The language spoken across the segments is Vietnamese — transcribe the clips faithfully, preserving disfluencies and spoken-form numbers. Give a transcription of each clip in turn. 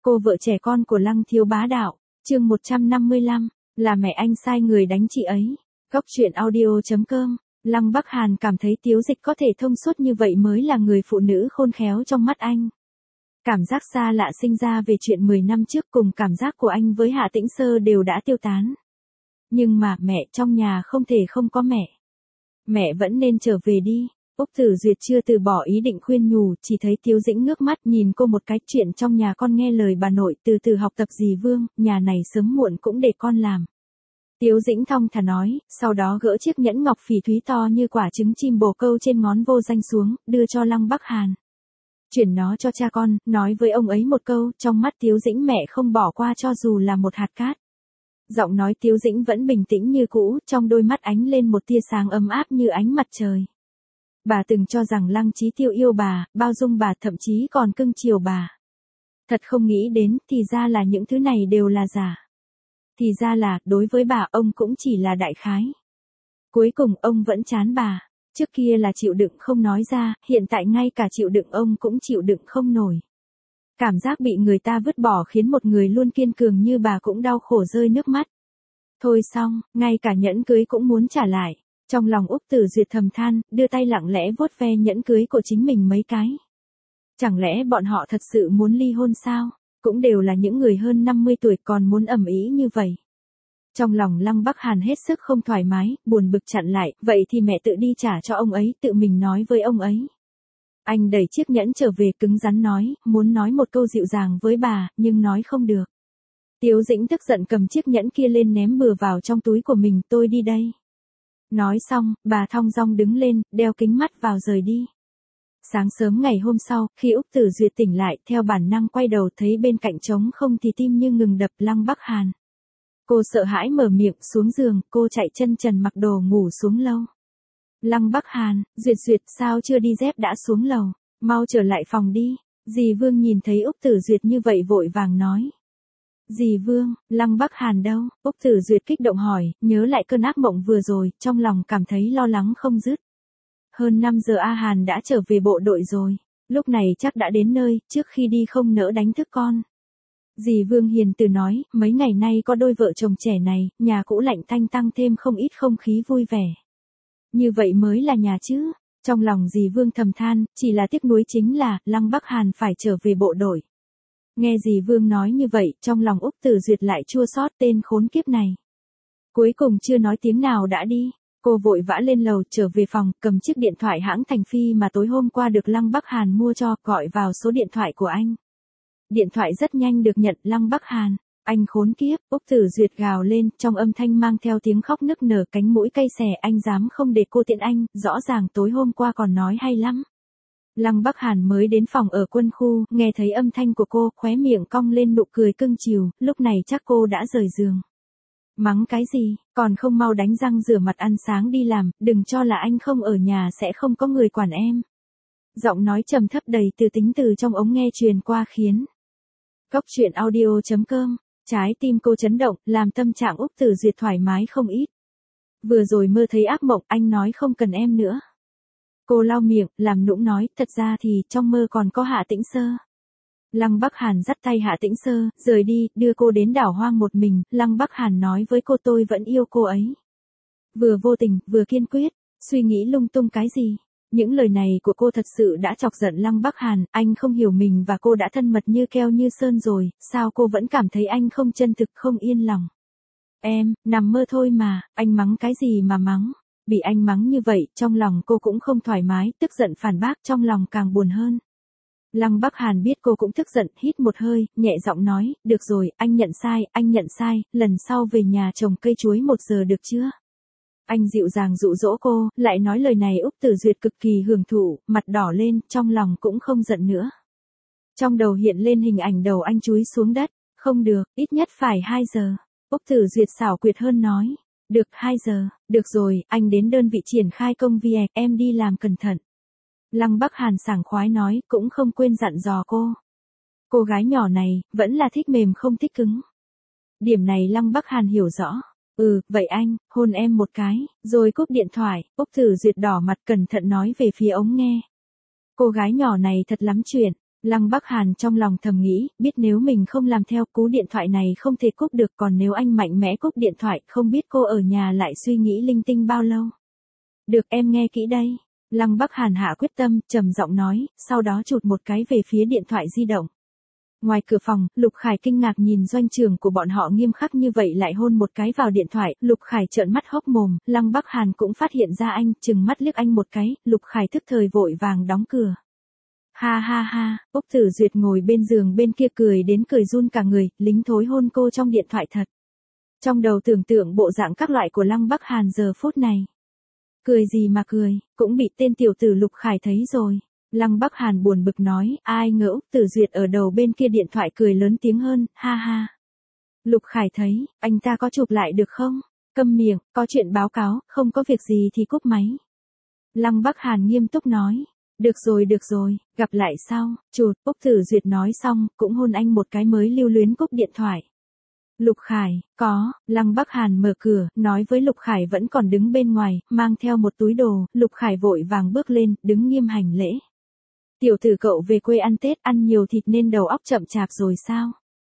Cô vợ trẻ con của Lăng Thiếu Bá Đạo, chương một trăm năm mươi lăm, là mẹ anh sai người đánh chị ấy. Góc truyện audio chấm com. Lăng Bắc Hàn cảm thấy Tiếu Dịch có thể thông suốt như vậy mới là người phụ nữ khôn khéo trong mắt anh. Cảm giác xa lạ sinh ra về chuyện mười năm trước cùng cảm giác của anh với Hạ Tĩnh Sơ đều đã tiêu tán. Nhưng mà mẹ trong nhà không thể không có mẹ. Mẹ vẫn nên trở về đi. Úc Tử Duyệt chưa từ bỏ ý định khuyên nhủ, chỉ thấy Tiếu Dĩnh ngước mắt nhìn cô một cái, chuyện trong nhà con nghe lời bà nội, từ từ học tập dì Vương, nhà này sớm muộn cũng để con làm. Tiếu Dĩnh thong thả nói, sau đó gỡ chiếc nhẫn ngọc phỉ thúy to như quả trứng chim bồ câu trên ngón vô danh xuống, đưa cho Lăng Bắc Hàn. Chuyển nó cho cha con, nói với ông ấy một câu, trong mắt Tiếu Dĩnh mẹ không bỏ qua cho dù là một hạt cát. Giọng nói Tiếu Dĩnh vẫn bình tĩnh như cũ, trong đôi mắt ánh lên một tia sáng ấm áp như ánh mặt trời. Bà từng cho rằng Lăng Chí Tiêu yêu bà, bao dung bà, thậm chí còn cưng chiều bà. Thật không nghĩ đến, thì ra là những thứ này đều là giả. Thì ra là, đối với bà, ông cũng chỉ là đại khái. Cuối cùng, ông vẫn chán bà. Trước kia là chịu đựng không nói ra, hiện tại ngay cả chịu đựng ông cũng chịu đựng không nổi. Cảm giác bị người ta vứt bỏ khiến một người luôn kiên cường như bà cũng đau khổ rơi nước mắt. Thôi xong, ngay cả nhẫn cưới cũng muốn trả lại. Trong lòng Úc Tử Duyệt thầm than, đưa tay lặng lẽ vuốt ve nhẫn cưới của chính mình mấy cái. Chẳng lẽ bọn họ thật sự muốn ly hôn sao? Cũng đều là những người hơn năm mươi tuổi còn muốn ầm ĩ như vậy. Trong lòng Lăng Bắc Hàn hết sức không thoải mái, buồn bực chặn lại, vậy thì mẹ tự đi trả cho ông ấy, tự mình nói với ông ấy. Anh đẩy chiếc nhẫn trở về cứng rắn nói, muốn nói một câu dịu dàng với bà, nhưng nói không được. Tiếu Dĩnh tức giận cầm chiếc nhẫn kia lên ném bừa vào trong túi của mình, tôi đi đây. Nói xong, bà thong dong đứng lên, đeo kính mắt vào rời đi. Sáng sớm ngày hôm sau, khi Úc Tử Duyệt tỉnh lại, theo bản năng quay đầu thấy bên cạnh trống không thì tim như ngừng đập. Lăng Bắc Hàn. Cô sợ hãi mở miệng, xuống giường, cô chạy chân trần mặc đồ ngủ xuống lâu. Lăng Bắc Hàn, Duyệt Duyệt sao chưa đi, dép đã xuống lầu, mau trở lại phòng đi. Dì Vương nhìn thấy Úc Tử Duyệt như vậy vội vàng nói. Dì Vương, Lăng Bắc Hàn đâu? Úc Tử Duyệt kích động hỏi, nhớ lại cơn ác mộng vừa rồi, trong lòng cảm thấy lo lắng không dứt. Hơn năm giờ A Hàn đã trở về bộ đội rồi, lúc này chắc đã đến nơi, trước khi đi không nỡ đánh thức con. Dì Vương hiền từ nói, mấy ngày nay có đôi vợ chồng trẻ này, nhà cũ lạnh tanh tăng thêm không ít không khí vui vẻ. Như vậy mới là nhà chứ. Trong lòng dì Vương thầm than, chỉ là tiếc nuối chính là, Lăng Bắc Hàn phải trở về bộ đội. Nghe dì Vương nói như vậy, trong lòng Úc Tử Duyệt lại chua xót, tên khốn kiếp này. Cuối cùng chưa nói tiếng nào đã đi. Cô vội vã lên lầu, trở về phòng, cầm chiếc điện thoại hãng Thành Phi mà tối hôm qua được Lăng Bắc Hàn mua cho, gọi vào số điện thoại của anh. Điện thoại rất nhanh được nhận. Lăng Bắc Hàn, anh khốn kiếp, Úc Tử Duyệt gào lên, trong âm thanh mang theo tiếng khóc nức nở, cánh mũi cay xè, anh dám không để cô tiện anh, rõ ràng tối hôm qua còn nói hay lắm. Lăng Bắc Hàn mới đến phòng ở quân khu, nghe thấy âm thanh của cô, khóe miệng cong lên nụ cười cưng chiều, lúc này chắc cô đã rời giường. Mắng cái gì, còn không mau đánh răng rửa mặt ăn sáng đi làm, đừng cho là anh không ở nhà sẽ không có người quản em. Giọng nói trầm thấp đầy từ tính từ trong ống nghe truyền qua khiến. Góc truyện audio chấm com, trái tim cô chấn động, làm tâm trạng Úc Tử Duyệt thoải mái không ít. Vừa rồi mơ thấy ác mộng, anh nói không cần em nữa. Cô lau miệng, làm nũng nói, thật ra thì, trong mơ còn có Hạ Tĩnh Sơ. Lăng Bắc Hàn dắt tay Hạ Tĩnh Sơ, rời đi, đưa cô đến đảo hoang một mình. Lăng Bắc Hàn nói với cô, tôi vẫn yêu cô ấy. Vừa vô tình, vừa kiên quyết, suy nghĩ lung tung cái gì. Những lời này của cô thật sự đã chọc giận Lăng Bắc Hàn, anh không hiểu mình và cô đã thân mật như keo như sơn rồi, sao cô vẫn cảm thấy anh không chân thực, không yên lòng. Em, nằm mơ thôi mà, anh mắng cái gì mà mắng. Bị anh mắng như vậy, trong lòng cô cũng không thoải mái, tức giận phản bác, trong lòng càng buồn hơn. Lăng Bắc Hàn biết cô cũng tức giận, hít một hơi, nhẹ giọng nói, được rồi, anh nhận sai, anh nhận sai, lần sau về nhà trồng cây chuối một giờ được chưa? Anh dịu dàng dụ dỗ cô, lại nói lời này Úc Tử Duyệt cực kỳ hưởng thụ, mặt đỏ lên, trong lòng cũng không giận nữa. Trong đầu hiện lên hình ảnh đầu anh chúi xuống đất, không được, ít nhất phải hai giờ. Úc Tử Duyệt xảo quyệt hơn nói. Được, hai giờ, được rồi, anh đến đơn vị triển khai công việc, em đi làm cẩn thận. Lăng Bắc Hàn sảng khoái nói, cũng không quên dặn dò cô. Cô gái nhỏ này, vẫn là thích mềm không thích cứng. Điểm này Lăng Bắc Hàn hiểu rõ. Ừ, vậy anh, hôn em một cái, rồi cúp điện thoại. Úc Tử Duyệt đỏ mặt cẩn thận nói về phía ống nghe. Cô gái nhỏ này thật lắm chuyện. Lăng Bắc Hàn trong lòng thầm nghĩ, biết nếu mình không làm theo cú điện thoại này không thể cúp được, còn nếu anh mạnh mẽ cúp điện thoại không biết cô ở nhà lại suy nghĩ linh tinh bao lâu. Được, em nghe kỹ đây. Lăng Bắc Hàn hạ quyết tâm, trầm giọng nói, sau đó chụt một cái về phía điện thoại di động. Ngoài cửa phòng, Lục Khải kinh ngạc nhìn doanh trưởng của bọn họ nghiêm khắc như vậy lại hôn một cái vào điện thoại, Lục Khải trợn mắt hốc mồm, Lăng Bắc Hàn cũng phát hiện ra anh, chừng mắt liếc anh một cái, Lục Khải thức thời vội vàng đóng cửa. Ha ha ha, Úc Tử Duyệt ngồi bên giường bên kia cười đến cười run cả người, lính thối hôn cô trong điện thoại thật. Trong đầu tưởng tượng bộ dạng các loại của Lăng Bắc Hàn giờ phút này. Cười gì mà cười, cũng bị tên tiểu tử Lục Khải thấy rồi. Lăng Bắc Hàn buồn bực nói, ai ngờ Úc Tử Duyệt ở đầu bên kia điện thoại cười lớn tiếng hơn, ha ha. Lục Khải thấy, anh ta có chụp lại được không? Câm miệng, có chuyện báo cáo, không có việc gì thì cúp máy. Lăng Bắc Hàn nghiêm túc nói. Được rồi được rồi, gặp lại sau, chụt, Úc Tử Duyệt nói xong, cũng hôn anh một cái mới lưu luyến cúp điện thoại. Lục Khải, có, Lăng Bắc Hàn mở cửa, nói với Lục Khải vẫn còn đứng bên ngoài, mang theo một túi đồ, Lục Khải vội vàng bước lên, đứng nghiêm hành lễ. Tiểu tử cậu về quê ăn Tết, ăn nhiều thịt nên đầu óc chậm chạp rồi sao?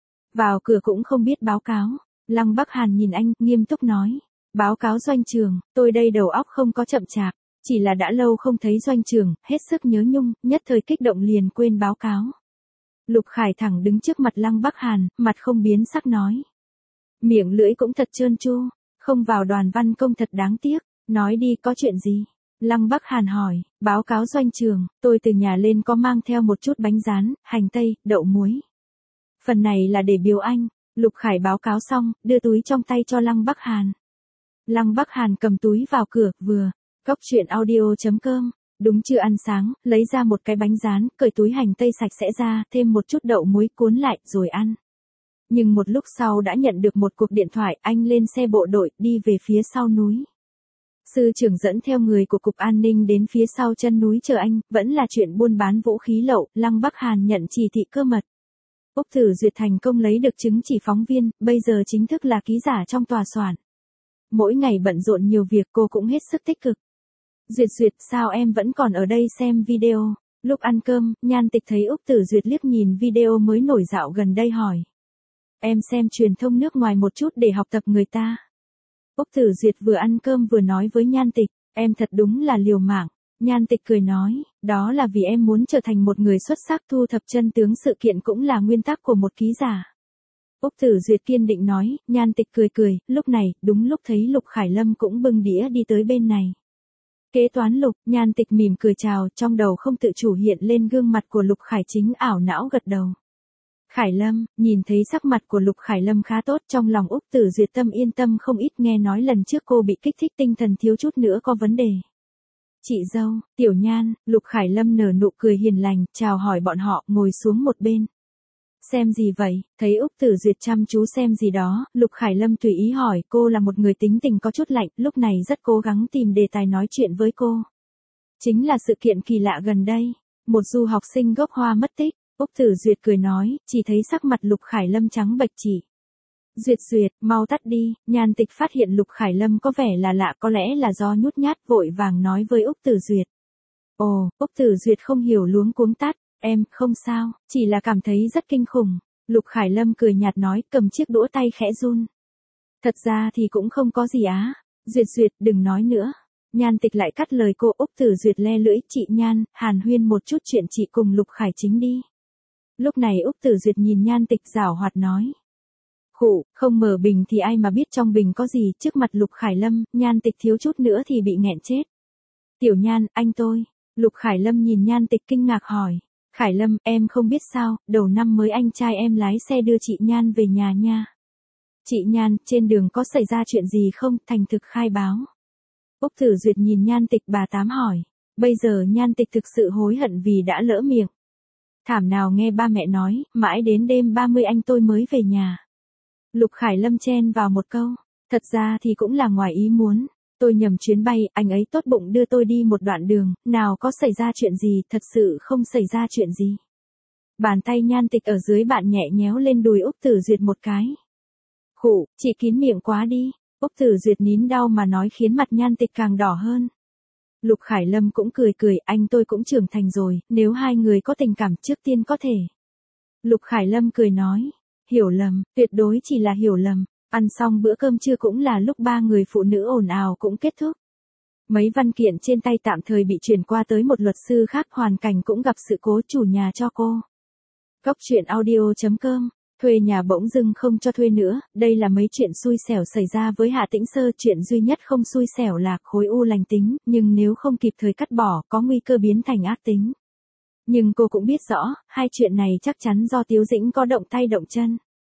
Vào cửa cũng không biết báo cáo. Lăng Bắc Hàn nhìn anh, nghiêm túc nói. Báo cáo doanh trường, tôi đây đầu óc không có chậm chạp. Chỉ là đã lâu không thấy doanh trường, hết sức nhớ nhung, nhất thời kích động liền quên báo cáo. Lục Khải thẳng đứng trước mặt Lăng Bắc Hàn, mặt không biến sắc nói. Miệng lưỡi cũng thật trơn tru, không vào đoàn văn công thật đáng tiếc, nói đi có chuyện gì? Lăng Bắc Hàn hỏi, báo cáo doanh trường, tôi từ nhà lên có mang theo một chút bánh rán, hành tây, đậu muối. Phần này là để biếu anh. Lục Khải báo cáo xong, đưa túi trong tay cho Lăng Bắc Hàn. Lăng Bắc Hàn cầm túi vào cửa, vừa. Cóc truyện audio chấm com. Đúng chưa ăn sáng, lấy ra một cái bánh rán, cởi túi hành tây sạch sẽ ra, thêm một chút đậu muối cuốn lại, rồi ăn. Nhưng một lúc sau đã nhận được một cuộc điện thoại, anh lên xe bộ đội, đi về phía sau núi. Sư trưởng dẫn theo người của Cục An ninh đến phía sau chân núi chờ anh, vẫn là chuyện buôn bán vũ khí lậu, Lăng Bắc Hàn nhận chỉ thị cơ mật. Úc Tử Duyệt thành công lấy được chứng chỉ phóng viên, bây giờ chính thức là ký giả trong tòa soạn. Mỗi ngày bận rộn nhiều việc cô cũng hết sức tích cực. Duyệt Duyệt, sao em vẫn còn ở đây xem video? Lúc ăn cơm, Nhan Tịch thấy Úc Tử Duyệt liếc nhìn video mới nổi dạo gần đây hỏi. Em xem truyền thông nước ngoài một chút để học tập người ta. Úc Tử Duyệt vừa ăn cơm vừa nói với Nhan Tịch, em thật đúng là liều mạng. Nhan Tịch cười nói, đó là vì em muốn trở thành một người xuất sắc, thu thập chân tướng sự kiện cũng là nguyên tắc của một ký giả. Úc Tử Duyệt kiên định nói, Nhan Tịch cười cười, lúc này, đúng lúc thấy Lục Khải Lâm cũng bưng đĩa đi tới bên này. Kế toán Lục, Nhan Tịch mỉm cười chào, trong đầu không tự chủ hiện lên gương mặt của Lục Khải Chính, ảo não gật đầu. Khải Lâm, nhìn thấy sắc mặt của Lục Khải Lâm khá tốt, trong lòng Úc Tử Duyệt tâm yên tâm không ít, nghe nói lần trước cô bị kích thích tinh thần thiếu chút nữa có vấn đề. Chị dâu, Tiểu Nhan, Lục Khải Lâm nở nụ cười hiền lành, chào hỏi bọn họ, ngồi xuống một bên. Xem gì vậy? Thấy Úc Tử Duyệt chăm chú xem gì đó, Lục Khải Lâm tùy ý hỏi, cô là một người tính tình có chút lạnh, lúc này rất cố gắng tìm đề tài nói chuyện với cô. Chính là sự kiện kỳ lạ gần đây, một du học sinh gốc Hoa mất tích. Úc Tử Duyệt cười nói, chỉ thấy sắc mặt Lục Khải Lâm trắng bệch chỉ. Duyệt Duyệt, mau tắt đi. Nhan Tịch phát hiện Lục Khải Lâm có vẻ là lạ, có lẽ là do nhút nhát, vội vàng nói với Úc Tử Duyệt. Ồ, Úc Tử Duyệt không hiểu luống cuống tắt, em, không sao, chỉ là cảm thấy rất kinh khủng. Lục Khải Lâm cười nhạt nói, cầm chiếc đũa tay khẽ run. Thật ra thì cũng không có gì á. Duyệt Duyệt, đừng nói nữa. Nhan Tịch lại cắt lời cô. Úc Tử Duyệt le lưỡi, chị Nhan, hàn huyên một chút chuyện chị cùng Lục Khải Chính đi. Lúc này Úc Tử Duyệt nhìn Nhan Tịch giảo hoạt nói. Khụ, không mở bình thì ai mà biết trong bình có gì, trước mặt Lục Khải Lâm, Nhan Tịch thiếu chút nữa thì bị nghẹn chết. Tiểu Nhan, anh tôi. Lục Khải Lâm nhìn Nhan Tịch kinh ngạc hỏi. Khải Lâm, em không biết sao, đầu năm mới anh trai em lái xe đưa chị Nhan về nhà nha. Chị Nhan, trên đường có xảy ra chuyện gì không, thành thực khai báo. Úc Tử Duyệt nhìn Nhan Tịch, bà Tám hỏi. Bây giờ Nhan Tịch thực sự hối hận vì đã lỡ miệng. Thảm nào nghe ba mẹ nói, mãi đến đêm ba mươi anh tôi mới về nhà. Lục Khải Lâm chen vào một câu, thật ra thì cũng là ngoài ý muốn. Tôi nhầm chuyến bay, anh ấy tốt bụng đưa tôi đi một đoạn đường, nào có xảy ra chuyện gì, thật sự không xảy ra chuyện gì. Bàn tay Nhan Tịch ở dưới bạn nhẹ nhéo lên đùi Úc Tử Duyệt một cái. Khụ, chị kín miệng quá đi. Úc Tử Duyệt nín đau mà nói khiến mặt Nhan Tịch càng đỏ hơn. Lục Khải Lâm cũng cười cười, anh tôi cũng trưởng thành rồi, nếu hai người có tình cảm trước tiên có thể. Lục Khải Lâm cười nói, hiểu lầm, tuyệt đối chỉ là hiểu lầm. Ăn xong bữa cơm trưa cũng là lúc ba người phụ nữ ồn ào cũng kết thúc. Mấy văn kiện trên tay tạm thời bị chuyển qua tới một luật sư khác, hoàn cảnh cũng gặp sự cố, chủ nhà cho cô. Cóc truyện audio chấm com, thuê nhà bỗng dưng không cho thuê nữa, đây là mấy chuyện xui xẻo xảy ra với Hạ Tĩnh Sơ, chuyện duy nhất không xui xẻo là khối u lành tính, nhưng nếu không kịp thời cắt bỏ, có nguy cơ biến thành ác tính. Nhưng cô cũng biết rõ, hai chuyện này chắc chắn do Tiếu Dĩnh có động tay động chân.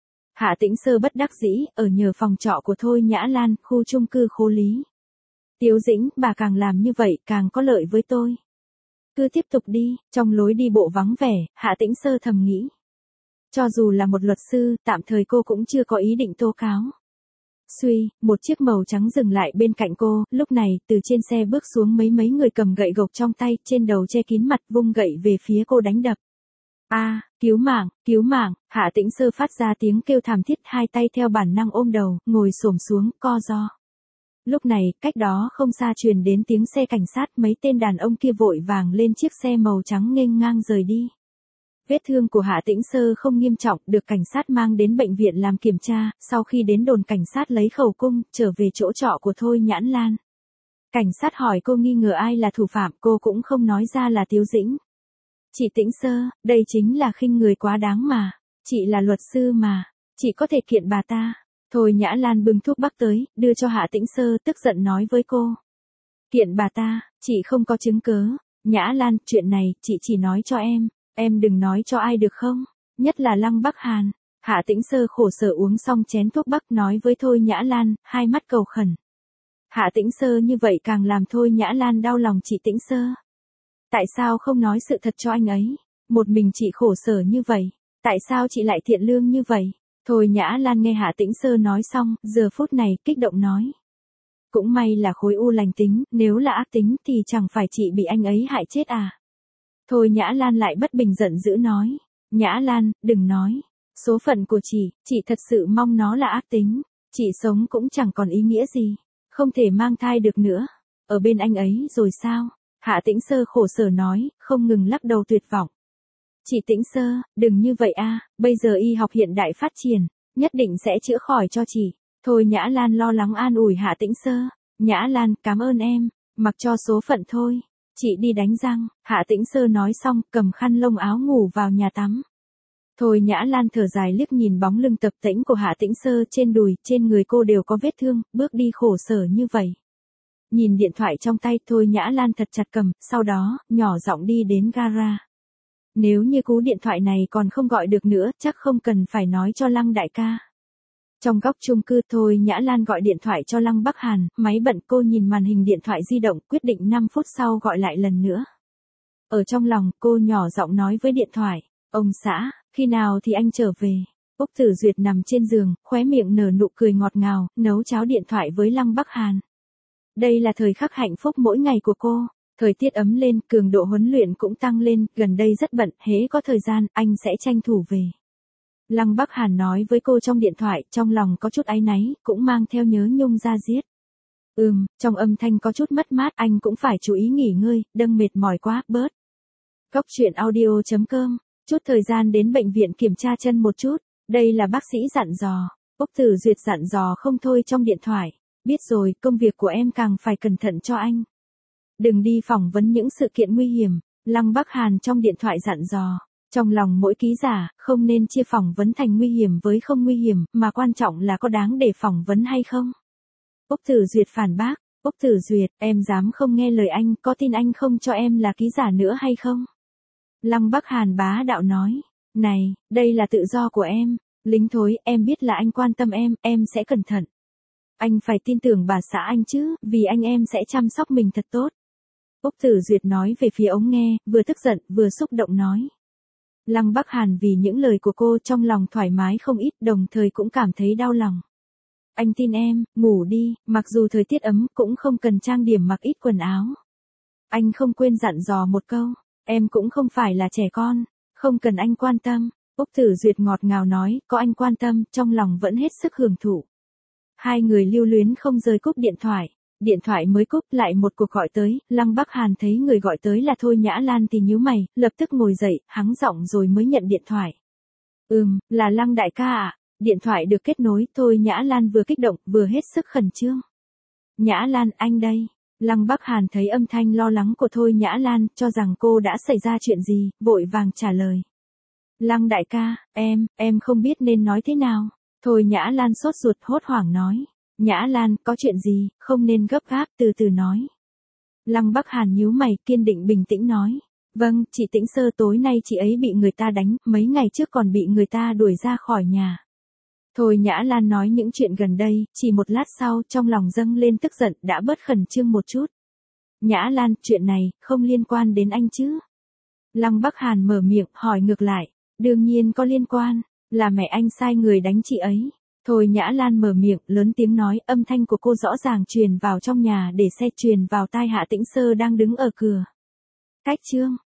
Hạ Tĩnh Sơ bất đắc dĩ, ở nhờ phòng trọ của Thôi Nhã Lan, khu chung cư Khố Lý. Tiếu Dĩnh, bà càng làm như vậy, càng có lợi với tôi. Cứ tiếp tục đi, trong lối đi bộ vắng vẻ, Hạ Tĩnh Sơ thầm nghĩ. Cho dù là một luật sư, tạm thời cô cũng chưa có ý định tố cáo. Suy, một chiếc màu trắng dừng lại bên cạnh cô, lúc này, từ trên xe bước xuống mấy mấy người cầm gậy gộc trong tay, trên đầu che kín mặt, vung gậy về phía cô đánh đập. A, à, cứu mạng, cứu mạng, Hạ Tĩnh Sơ phát ra tiếng kêu thảm thiết, hai tay theo bản năng ôm đầu, ngồi xổm xuống, co ro. Lúc này, cách đó không xa truyền đến tiếng xe cảnh sát, mấy tên đàn ông kia vội vàng lên chiếc xe màu trắng nghênh ngang rời đi. Vết thương của Hạ Tĩnh Sơ không nghiêm trọng, được cảnh sát mang đến bệnh viện làm kiểm tra, sau khi đến đồn cảnh sát lấy khẩu cung, trở về chỗ trọ của Thôi Nhã Lan. Cảnh sát hỏi cô nghi ngờ ai là thủ phạm, cô cũng không nói ra là Tiếu Dĩnh. Chị Tĩnh Sơ, đây chính là khinh người quá đáng mà, chị là luật sư mà, chị có thể kiện bà ta. Thôi Nhã Lan bưng thuốc bắc tới, đưa cho Hạ Tĩnh Sơ, tức giận nói với cô. Kiện bà ta, chị không có chứng cớ. Nhã Lan, chuyện này, chị chỉ nói cho em, em đừng nói cho ai được không? Nhất là Lăng Bắc Hàn. Hạ Tĩnh Sơ khổ sở uống xong chén thuốc bắc nói với Thôi Nhã Lan, hai mắt cầu khẩn. Hạ Tĩnh Sơ như vậy càng làm Thôi Nhã Lan đau lòng chị Tĩnh Sơ. Tại sao không nói sự thật cho anh ấy? Một mình chị khổ sở như vậy, tại sao chị lại thiện lương như vậy? Thôi Nhã Lan nghe Hạ Tĩnh Sơ nói xong, giờ phút này, kích động nói. Cũng may là khối u lành tính, nếu là ác tính thì chẳng phải chị bị anh ấy hại chết à? Thôi Nhã Lan lại bất bình giận dữ nói. Nhã Lan, đừng nói. Số phận của chị, chị thật sự mong nó là ác tính. Chị sống cũng chẳng còn ý nghĩa gì. Không thể mang thai được nữa. Ở bên anh ấy rồi sao? Hạ Tĩnh Sơ khổ sở nói, không ngừng lắc đầu tuyệt vọng. Chị Tĩnh Sơ, đừng như vậy a, bây giờ y học hiện đại phát triển, nhất định sẽ chữa khỏi cho chị. Thôi Nhã Lan lo lắng an ủi Hạ Tĩnh Sơ. Nhã Lan, cảm ơn em, mặc cho số phận thôi. Chị đi đánh răng, Hạ Tĩnh Sơ nói xong, cầm khăn lông áo ngủ vào nhà tắm. Thôi Nhã Lan thở dài liếc nhìn bóng lưng tập tễnh của Hạ Tĩnh Sơ, trên đùi, trên người cô đều có vết thương, bước đi khổ sở như vậy. Nhìn điện thoại trong tay, Thôi Nhã Lan thật chặt cầm, sau đó, nhỏ giọng đi đến gara. Nếu như cú điện thoại này còn không gọi được nữa, chắc không cần phải nói cho Lăng đại ca. Trong góc chung cư, Thôi Nhã Lan gọi điện thoại cho Lăng Bắc Hàn, máy bận, cô nhìn màn hình điện thoại di động, quyết định năm phút sau gọi lại lần nữa. Ở trong lòng, cô nhỏ giọng nói với điện thoại, ông xã, khi nào thì anh trở về? Úc Tử Duyệt nằm trên giường, khóe miệng nở nụ cười ngọt ngào, nấu cháo điện thoại với Lăng Bắc Hàn. Đây là thời khắc hạnh phúc mỗi ngày của cô. Thời tiết ấm lên, cường độ huấn luyện cũng tăng lên, gần đây rất bận, hễ có thời gian, anh sẽ tranh thủ về. Lăng Bắc Hàn nói với cô trong điện thoại, trong lòng có chút áy náy, cũng mang theo nhớ nhung da diết. Ừm, trong âm thanh có chút mất mát, anh cũng phải chú ý nghỉ ngơi, đâm mệt mỏi quá, bớt. Cóc truyện audio chấm com, chút thời gian đến bệnh viện kiểm tra chân một chút, đây là bác sĩ dặn dò. Úc Tử Duyệt dặn dò không thôi trong điện thoại, biết rồi, công việc của em càng phải cẩn thận cho anh. Đừng đi phỏng vấn những sự kiện nguy hiểm, Lăng Bắc Hàn trong điện thoại dặn dò. Trong lòng mỗi ký giả, không nên chia phỏng vấn thành nguy hiểm với không nguy hiểm, mà quan trọng là có đáng để phỏng vấn hay không. Úc Tử Duyệt phản bác, Úc Tử Duyệt, em dám không nghe lời anh, có tin anh không cho em là ký giả nữa hay không? Lăng Bắc Hàn bá đạo nói, này, đây là tự do của em, lính thối, em biết là anh quan tâm em, em sẽ cẩn thận. Anh phải tin tưởng bà xã anh chứ, vì anh em sẽ chăm sóc mình thật tốt. Úc Tử Duyệt nói về phía ống nghe, vừa tức giận, vừa xúc động nói. Lăng Bắc Hàn vì những lời của cô trong lòng thoải mái không ít, đồng thời cũng cảm thấy đau lòng. Anh tin em, ngủ đi, mặc dù thời tiết ấm, cũng không cần trang điểm mặc ít quần áo. Anh không quên dặn dò một câu, em cũng không phải là trẻ con, không cần anh quan tâm. Úc Tử Duyệt ngọt ngào nói, có anh quan tâm, trong lòng vẫn hết sức hưởng thụ. Hai người lưu luyến không rời cúp điện thoại. Điện thoại mới cúp, lại một cuộc gọi tới, Lăng Bắc Hàn thấy người gọi tới là Thôi Nhã Lan thì nhíu mày, lập tức ngồi dậy, hắng giọng rồi mới nhận điện thoại. Ừm, là Lăng đại ca ạ. Điện thoại được kết nối, Thôi Nhã Lan vừa kích động, vừa hết sức khẩn trương. Nhã Lan, anh đây. Lăng Bắc Hàn thấy âm thanh lo lắng của Thôi Nhã Lan, cho rằng cô đã xảy ra chuyện gì, vội vàng trả lời. Lăng đại ca, em, em không biết nên nói thế nào. Thôi Nhã Lan sốt ruột hốt hoảng nói. Nhã Lan, có chuyện gì, không nên gấp gáp, từ từ nói. Lăng Bắc Hàn nhíu mày, kiên định bình tĩnh nói. Vâng, chị Tĩnh Sơ, tối nay chị ấy bị người ta đánh, mấy ngày trước còn bị người ta đuổi ra khỏi nhà. Thôi Nhã Lan nói những chuyện gần đây, chỉ một lát sau trong lòng dâng lên tức giận, đã bớt khẩn trương một chút. Nhã Lan, chuyện này, không liên quan đến anh chứ? Lăng Bắc Hàn mở miệng, hỏi ngược lại. Đương nhiên có liên quan, là mẹ anh sai người đánh chị ấy. Thôi Nhã Lan mở miệng, lớn tiếng nói, âm thanh của cô rõ ràng truyền vào trong nhà để xe truyền vào tai Hạ Tĩnh Sơ đang đứng ở cửa. Cách chương